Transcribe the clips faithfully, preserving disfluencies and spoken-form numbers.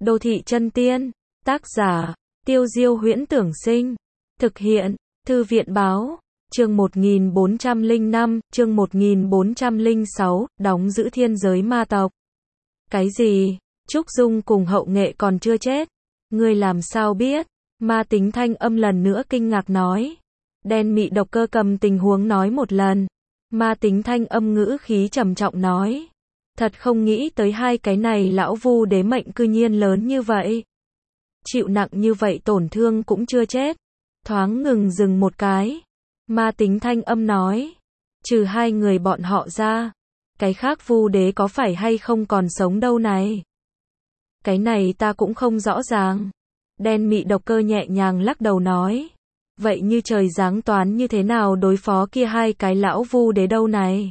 Đô thị chân tiên. Tác giả, Tiêu Diêu Huyễn Tưởng Sinh. Thực hiện, Thư viện Báo. Chương một nghìn bốn trăm lẻ năm, chương một nghìn bốn trăm lẻ sáu, đóng giữ thiên giới ma tộc. Cái gì? Trúc Dung cùng Hậu Nghệ còn chưa chết. Ngươi làm sao biết? Ma Tính thanh âm lần nữa kinh ngạc nói. Đen mị độc cơ cầm tình huống nói một lần. Ma Tính thanh âm ngữ khí trầm trọng nói. Thật không nghĩ tới hai cái này lão vu đế mệnh cư nhiên lớn như vậy. Chịu nặng như vậy tổn thương cũng chưa chết. Thoáng ngừng dừng một cái. Ma Tính thanh âm nói. Trừ hai người bọn họ ra. Cái khác vu đế có phải hay không còn sống đâu này? Cái này ta cũng không rõ ràng. Đen mị độc cơ nhẹ nhàng lắc đầu nói. Vậy như trời giáng toán như thế nào đối phó kia hai cái lão vu đế đâu này?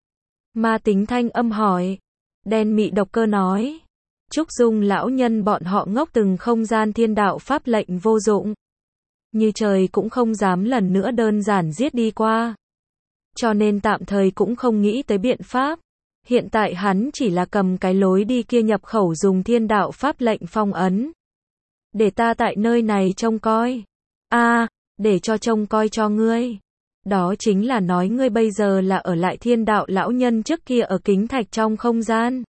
Ma Tính thanh âm hỏi. Đen mị độc cơ nói. Trúc Dung lão nhân bọn họ ngốc từng không gian thiên đạo pháp lệnh vô dụng. Như trời cũng không dám lần nữa đơn giản giết đi qua. Cho nên tạm thời cũng không nghĩ tới biện pháp. Hiện tại hắn chỉ là cầm cái lối đi kia nhập khẩu dùng thiên đạo pháp lệnh phong ấn. Để ta tại nơi này trông coi. A, à, để cho trông coi cho ngươi. Đó chính là nói ngươi bây giờ là ở lại thiên đạo lão nhân trước kia ở kính thạch trong không gian.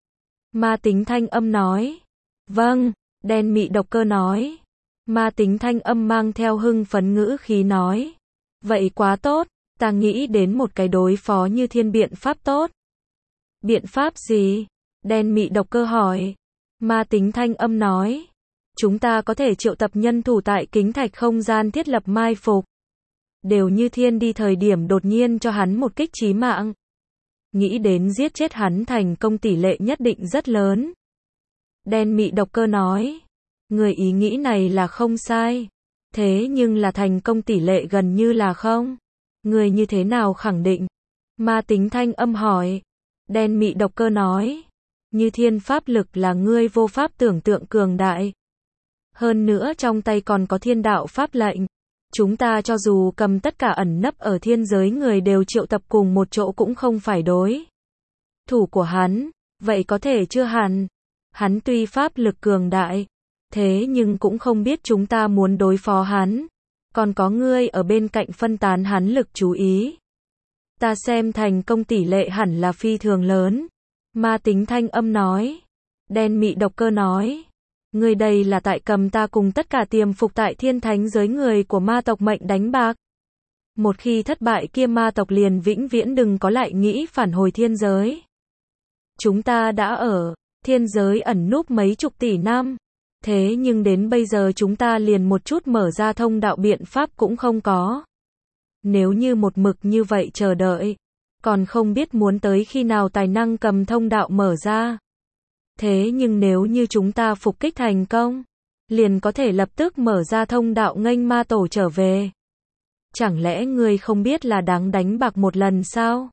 Ma Tính thanh âm nói. Vâng, đen mị độc cơ nói. Ma Tính thanh âm mang theo hưng phấn ngữ khí nói. Vậy quá tốt, ta nghĩ đến một cái đối phó như thiên biện pháp tốt. Biện pháp gì? Đen mị độc cơ hỏi. Ma Tính thanh âm nói. Chúng ta có thể triệu tập nhân thủ tại kính thạch không gian thiết lập mai phục. Đều như thiên đi thời điểm đột nhiên cho hắn một kích chí mạng. Nghĩ đến giết chết hắn thành công tỷ lệ nhất định rất lớn. Đen mị độc cơ nói. Người ý nghĩ này là không sai. Thế nhưng là thành công tỷ lệ gần như là không. Người như thế nào khẳng định? Ma Tính thanh âm hỏi. Đen mị độc cơ nói. Như thiên pháp lực là ngươi vô pháp tưởng tượng cường đại. Hơn nữa trong tay còn có thiên đạo pháp lệnh. Chúng ta cho dù cầm tất cả ẩn nấp ở thiên giới người đều triệu tập cùng một chỗ cũng không phải đối thủ của hắn. Vậy có thể chưa hẳn. Hắn tuy pháp lực cường đại. Thế nhưng cũng không biết chúng ta muốn đối phó hắn. Còn có ngươi ở bên cạnh phân tán hắn lực chú ý. Ta xem thành công tỷ lệ hẳn là phi thường lớn. Ma Tính thanh âm nói. Đen mị độc cơ nói. Ngươi đây là tại cầm ta cùng tất cả tiềm phục tại thiên thánh giới người của ma tộc mệnh đánh bạc. Một khi thất bại kia ma tộc liền vĩnh viễn đừng có lại nghĩ phản hồi thiên giới. Chúng ta đã ở thiên giới ẩn núp mấy chục tỷ năm. Thế nhưng đến bây giờ chúng ta liền một chút mở ra thông đạo biện pháp cũng không có. Nếu như một mực như vậy chờ đợi, còn không biết muốn tới khi nào tài năng cầm thông đạo mở ra. Thế nhưng nếu như chúng ta phục kích thành công, liền có thể lập tức mở ra thông đạo nghênh ma tổ trở về. Chẳng lẽ ngươi không biết là đáng đánh bạc một lần sao?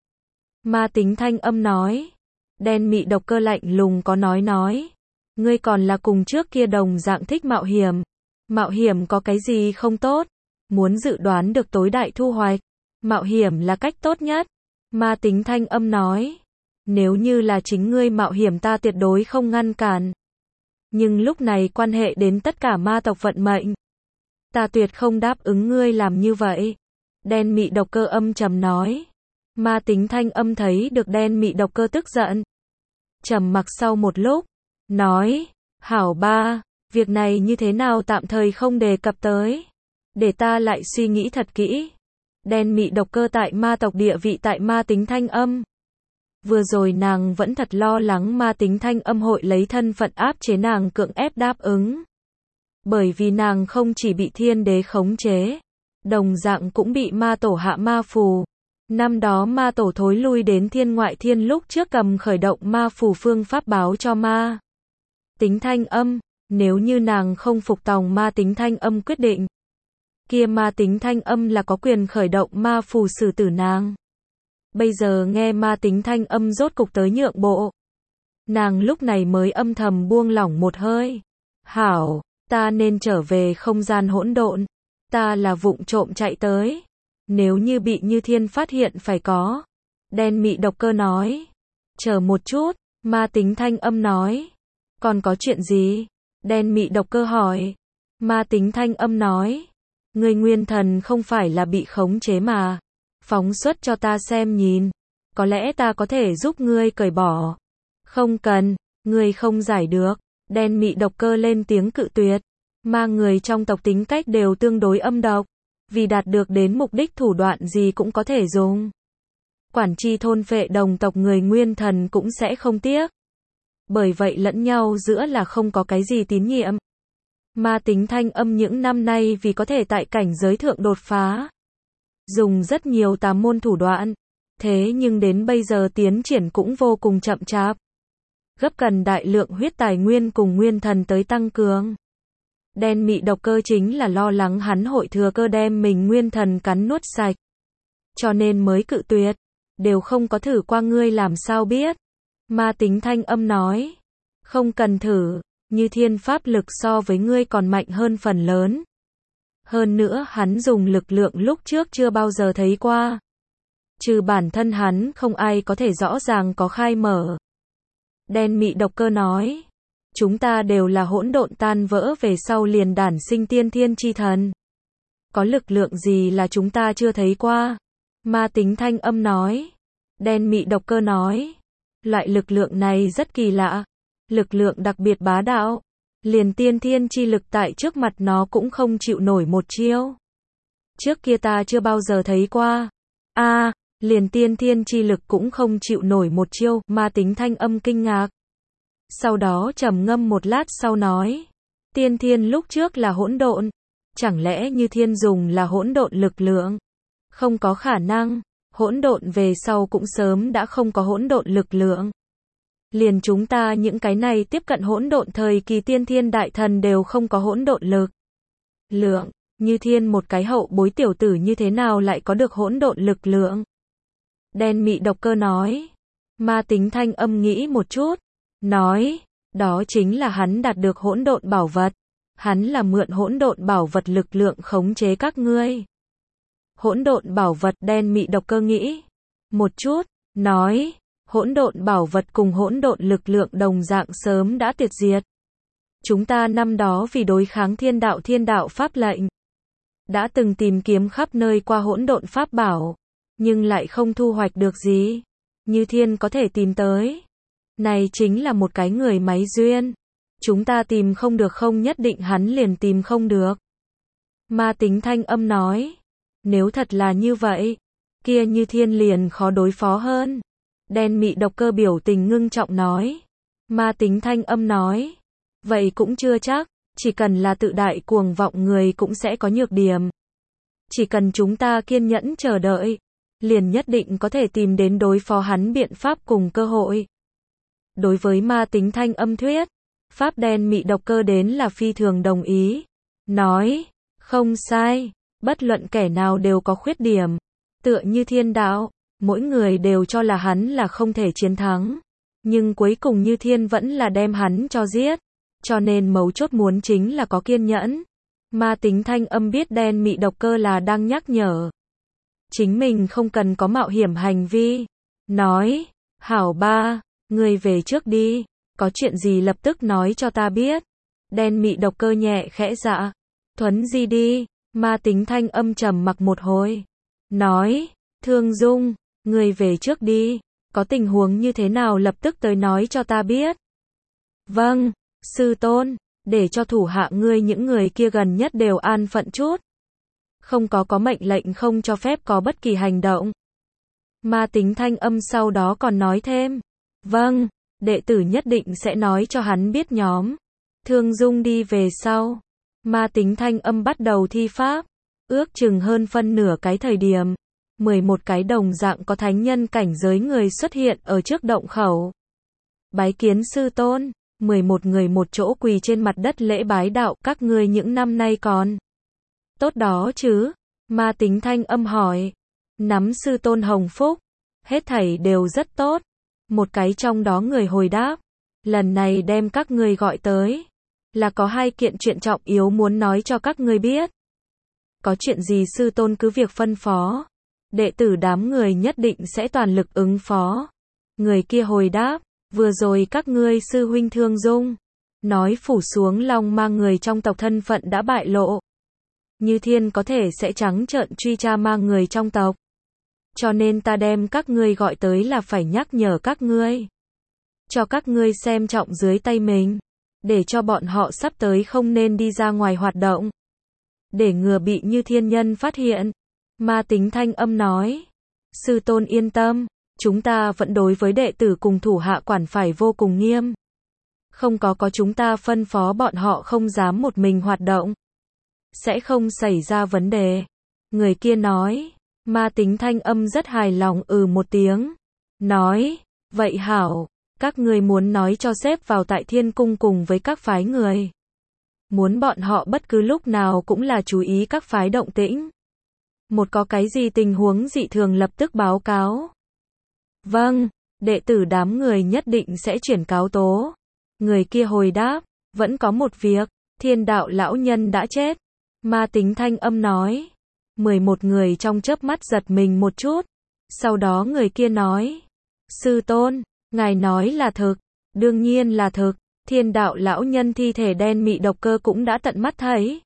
Ma Tính thanh âm nói. Đen mị độc cơ lạnh lùng có nói nói. Ngươi còn là cùng trước kia đồng dạng thích mạo hiểm. Mạo hiểm có cái gì không tốt? Muốn dự đoán được tối đại thu hoạch. Mạo hiểm là cách tốt nhất. Ma Tính thanh âm nói. Nếu như là chính ngươi mạo hiểm ta tuyệt đối không ngăn cản. Nhưng lúc này quan hệ đến tất cả ma tộc vận mệnh. Ta tuyệt không đáp ứng ngươi làm như vậy. Đen mị độc cơ âm trầm nói. Ma Tính thanh âm thấy được đen mị độc cơ tức giận. Trầm mặc sau một lúc. Nói. Hảo ba. Việc này như thế nào tạm thời không đề cập tới. Để ta lại suy nghĩ thật kỹ. Đen mị độc cơ tại ma tộc địa vị tại Ma Tính thanh âm. Vừa rồi nàng vẫn thật lo lắng Ma Tính thanh âm hội lấy thân phận áp chế nàng cưỡng ép đáp ứng. Bởi vì nàng không chỉ bị thiên đế khống chế, đồng dạng cũng bị ma tổ hạ ma phù. Năm đó ma tổ thối lui đến thiên ngoại thiên lúc trước cầm khởi động ma phù phương pháp báo cho Ma Tính thanh âm, nếu như nàng không phục tòng Ma Tính thanh âm quyết định, kia Ma Tính thanh âm là có quyền khởi động ma phù xử tử nàng. Bây giờ nghe Ma Tính thanh âm rốt cục tới nhượng bộ. Nàng lúc này mới âm thầm buông lỏng một hơi. Hảo, ta nên trở về không gian hỗn độn. Ta là vụng trộm chạy tới. Nếu như bị như thiên phát hiện phải có. Đen mị độc cơ nói. Chờ một chút, Ma Tính thanh âm nói. Còn có chuyện gì? Đen mị độc cơ hỏi. Ma tính thanh âm nói. Người nguyên thần không phải là bị khống chế mà. Phóng xuất cho ta xem nhìn. Có lẽ ta có thể giúp ngươi cởi bỏ. Không cần, ngươi không giải được. Đen mị độc cơ lên tiếng cự tuyệt. Ma người trong tộc tính cách đều tương đối âm độc. Vì đạt được đến mục đích thủ đoạn gì cũng có thể dùng. Quản chi thôn phệ đồng tộc người nguyên thần cũng sẽ không tiếc. Bởi vậy lẫn nhau giữa là không có cái gì tín nhiệm. Ma tính thanh âm những năm nay vì có thể tại cảnh giới thượng đột phá. Dùng rất nhiều tà môn thủ đoạn. Thế nhưng đến bây giờ tiến triển cũng vô cùng chậm chạp. Gấp cần đại lượng huyết tài nguyên cùng nguyên thần tới tăng cường. Đen mị độc cơ chính là lo lắng hắn hội thừa cơ đem mình nguyên thần cắn nuốt sạch. Cho nên mới cự tuyệt. Đều không có thử qua ngươi làm sao biết. Ma tính thanh âm nói. Không cần thử. Như thiên pháp lực so với ngươi còn mạnh hơn phần lớn. Hơn nữa hắn dùng lực lượng lúc trước chưa bao giờ thấy qua. Trừ bản thân hắn không ai có thể rõ ràng có khai mở. Đen mị độc cơ nói. Chúng ta đều là hỗn độn tan vỡ về sau liền đản sinh tiên thiên chi thần. Có lực lượng gì là chúng ta chưa thấy qua? Ma tính thanh âm nói. Đen mị độc cơ nói. Loại lực lượng này rất kỳ lạ. Lực lượng đặc biệt bá đạo. Liền tiên thiên chi lực tại trước mặt nó cũng không chịu nổi một chiêu. Trước kia ta chưa bao giờ thấy qua. A, à, liền tiên thiên chi lực cũng không chịu nổi một chiêu. Ma tính thanh âm kinh ngạc. Sau đó trầm ngâm một lát sau nói. Tiên thiên lúc trước là hỗn độn. Chẳng lẽ như thiên dùng là hỗn độn lực lượng? Không có khả năng. Hỗn độn về sau cũng sớm đã không có hỗn độn lực lượng. Liền chúng ta những cái này tiếp cận hỗn độn thời kỳ tiên thiên đại thần đều không có hỗn độn lực lượng. Như thiên một cái hậu bối tiểu tử như thế nào lại có được hỗn độn lực lượng? Đen mị độc cơ nói. Ma tính thanh âm nghĩ một chút. Nói. Đó chính là hắn đạt được hỗn độn bảo vật. Hắn là mượn hỗn độn bảo vật lực lượng khống chế các ngươi. Hỗn độn bảo vật. Đen mị độc cơ nghĩ một chút. Nói. Hỗn độn bảo vật cùng hỗn độn lực lượng đồng dạng sớm đã tuyệt diệt. Chúng ta năm đó vì đối kháng thiên đạo thiên đạo pháp lệnh. Đã từng tìm kiếm khắp nơi qua hỗn độn pháp bảo. Nhưng lại không thu hoạch được gì. Như thiên có thể tìm tới. Này chính là một cái người máy duyên. Chúng ta tìm không được không nhất định hắn liền tìm không được. Ma tính thanh âm nói. Nếu thật là như vậy. Kia như thiên liền khó đối phó hơn. Đen mị độc cơ biểu tình ngưng trọng nói. Ma tính thanh âm nói. Vậy cũng chưa chắc. Chỉ cần là tự đại cuồng vọng người cũng sẽ có nhược điểm. Chỉ cần chúng ta kiên nhẫn chờ đợi. Liền nhất định có thể tìm đến đối phó hắn biện pháp cùng cơ hội. Đối với ma tính thanh âm thuyết. Pháp đen mị độc cơ đến là phi thường đồng ý. Nói. Không sai. Bất luận kẻ nào đều có khuyết điểm. Tựa như thiên đạo. Mỗi người đều cho là hắn là không thể chiến thắng. Nhưng cuối cùng như thiên vẫn là đem hắn cho giết. Cho nên mấu chốt muốn chính là có kiên nhẫn. Ma tính thanh âm biết đen mị độc cơ là đang nhắc nhở. Chính mình không cần có mạo hiểm hành vi. Nói. Hảo ba. Ngươi về trước đi. Có chuyện gì lập tức nói cho ta biết. Đen mị độc cơ nhẹ khẽ dạ. Thuấn di đi. Ma tính thanh âm trầm mặc một hồi. Nói. Thương Dung. Ngươi về trước đi. Có tình huống như thế nào lập tức tới nói cho ta biết. Vâng. Sư tôn. Để cho thủ hạ ngươi những người kia gần nhất đều an phận chút. Không có có mệnh lệnh không cho phép có bất kỳ hành động. Ma tính thanh âm sau đó còn nói thêm. Vâng. Đệ tử nhất định sẽ nói cho hắn biết nhóm. Thương Dung đi về sau. Ma tính thanh âm bắt đầu thi pháp. Ước chừng hơn phân nửa cái thời điểm. mười một cái đồng dạng có thánh nhân cảnh giới người xuất hiện ở trước động khẩu. Bái kiến sư tôn. mười một người một chỗ quỳ trên mặt đất lễ bái đạo. Các ngươi những năm nay còn tốt đó chứ? Ma tính thanh âm hỏi. Nắm sư tôn hồng phúc. Hết thảy đều rất tốt. Một cái trong đó người hồi đáp. Lần này đem các ngươi gọi tới. Là có hai kiện chuyện trọng yếu muốn nói cho các ngươi biết. Có chuyện gì sư tôn cứ việc phân phó. Đệ tử đám người nhất định sẽ toàn lực ứng phó. Người kia hồi đáp. Vừa rồi các ngươi sư huynh Thương Dung. nói phủ xuống long ma người trong tộc thân phận đã bại lộ. Như Thiên có thể sẽ trắng trợn truy tra ma người trong tộc. Cho nên ta đem các ngươi gọi tới là phải nhắc nhở các ngươi. Cho các ngươi xem trọng dưới tay mình. Để cho bọn họ sắp tới không nên đi ra ngoài hoạt động. Để ngừa bị Như Thiên nhân phát hiện. Ma Tính thanh âm nói. Sư tôn yên tâm. Chúng ta vẫn đối với đệ tử cùng thủ hạ quản phải vô cùng nghiêm. Không có có chúng ta phân phó bọn họ không dám một mình hoạt động. Sẽ không xảy ra vấn đề. Người kia nói. Ma Tính thanh âm rất hài lòng ừ một tiếng. Nói. Vậy hảo. Các người muốn nói cho xếp vào tại thiên cung cùng với các phái người. Muốn bọn họ bất cứ lúc nào cũng là chú ý các phái động tĩnh. Một có cái gì tình huống dị thường lập tức báo cáo. Vâng, đệ tử đám người nhất định sẽ chuyển cáo tố. Người kia hồi đáp, vẫn có một việc, Thiên đạo lão nhân đã chết. Ma Tính thanh âm nói. mười một người trong chớp mắt giật mình một chút. Sau đó người kia nói. Sư tôn, ngài nói là thực. Đương nhiên là thực. Thiên đạo lão nhân thi thể đen mị độc cơ cũng đã tận mắt thấy.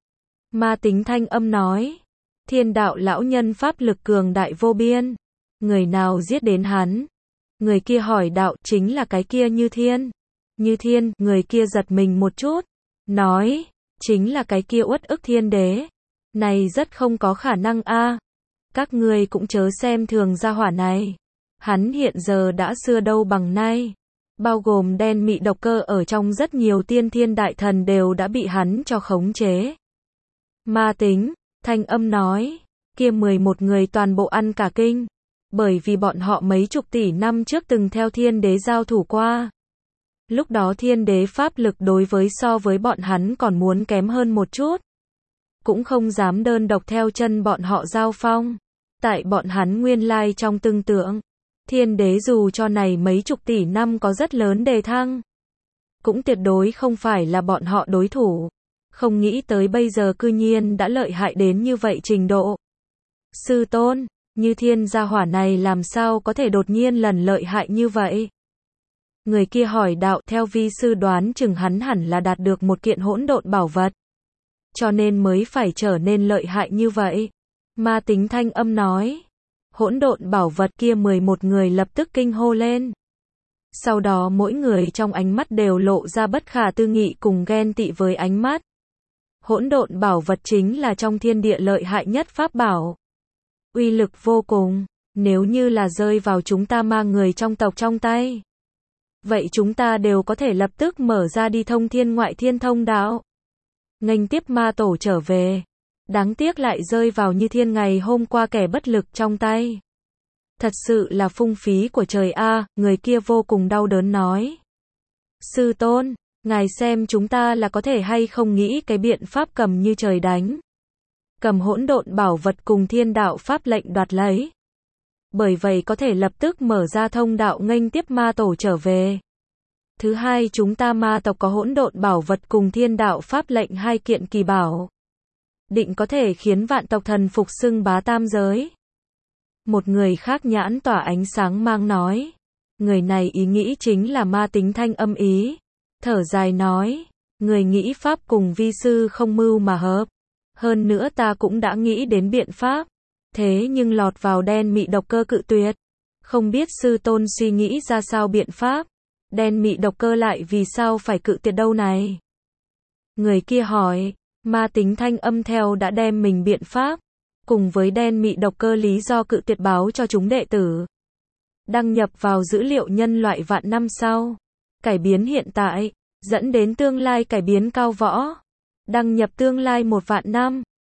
Ma Tính thanh âm nói. Thiên đạo lão nhân pháp lực cường đại vô biên. Người nào giết đến hắn? Người kia hỏi đạo chính là cái kia Như Thiên. Như Thiên, người kia giật mình một chút. Nói, chính là cái kia uất ức thiên đế. Này rất không có khả năng a. Các ngươi cũng chớ xem thường gia hỏa này. Hắn hiện giờ đã xưa đâu bằng nay. Bao gồm đen mị độc cơ ở trong rất nhiều tiên thiên đại thần đều đã bị hắn cho khống chế. Ma Tính, thanh âm nói, kia mười một người toàn bộ ăn cả kinh. Bởi vì bọn họ mấy chục tỷ năm trước từng theo thiên đế giao thủ qua. Lúc đó thiên đế pháp lực đối với so với bọn hắn còn muốn kém hơn một chút. Cũng không dám đơn độc theo chân bọn họ giao phong. Tại bọn hắn nguyên lai trong tương tượng. Thiên đế dù cho này mấy chục tỷ năm có rất lớn đề thăng. Cũng tuyệt đối không phải là bọn họ đối thủ. Không nghĩ tới bây giờ cư nhiên đã lợi hại đến như vậy trình độ. Sư tôn, Như Thiên gia hỏa này làm sao có thể đột nhiên lần lợi hại như vậy? Người kia hỏi đạo theo vi sư đoán chừng hắn hẳn là đạt được một kiện hỗn độn bảo vật. Cho nên mới phải trở nên lợi hại như vậy. Ma Tính thanh âm nói. Hỗn độn bảo vật kia mười một người lập tức kinh hô lên. Sau đó mỗi người trong ánh mắt đều lộ ra bất khả tư nghị cùng ghen tị với ánh mắt. Hỗn độn bảo vật chính là trong thiên địa lợi hại nhất pháp bảo. Uy lực vô cùng, nếu như là rơi vào chúng ta ma người trong tộc trong tay. Vậy chúng ta đều có thể lập tức mở ra đi thông thiên ngoại thiên thông đạo. Nghênh tiếp ma tổ trở về. Đáng tiếc lại rơi vào Như Thiên ngày hôm qua kẻ bất lực trong tay. Thật sự là phung phí của trời a, người kia vô cùng đau đớn nói. Sư tôn, ngài xem chúng ta là có thể hay không nghĩ cái biện pháp cầm như trời đánh. Cầm hỗn độn bảo vật cùng thiên đạo pháp lệnh đoạt lấy. Bởi vậy có thể lập tức mở ra thông đạo nghênh tiếp ma tổ trở về. Thứ hai chúng ta ma tộc có hỗn độn bảo vật cùng thiên đạo pháp lệnh hai kiện kỳ bảo. Định có thể khiến vạn tộc thần phục xưng bá tam giới. Một người khác nhãn tỏa ánh sáng mang nói. Người này ý nghĩ chính là Ma Tính thanh âm ý. Thở dài nói. Người nghĩ pháp cùng vi sư không mưu mà hợp. Hơn nữa ta cũng đã nghĩ đến biện pháp. Thế nhưng lọt vào đen mị độc cơ cự tuyệt. Không biết sư tôn suy nghĩ ra sao biện pháp. Đen mị độc cơ lại vì sao phải cự tuyệt đâu này. Người kia hỏi. Ma Tính thanh âm theo đã đem mình biện pháp. Cùng với đen mị độc cơ lý do cự tuyệt báo cho chúng đệ tử. Đăng nhập vào dữ liệu nhân loại vạn năm sau. Cải biến hiện tại. Dẫn đến tương lai cải biến cao võ. Đăng nhập tương lai một vạn năm.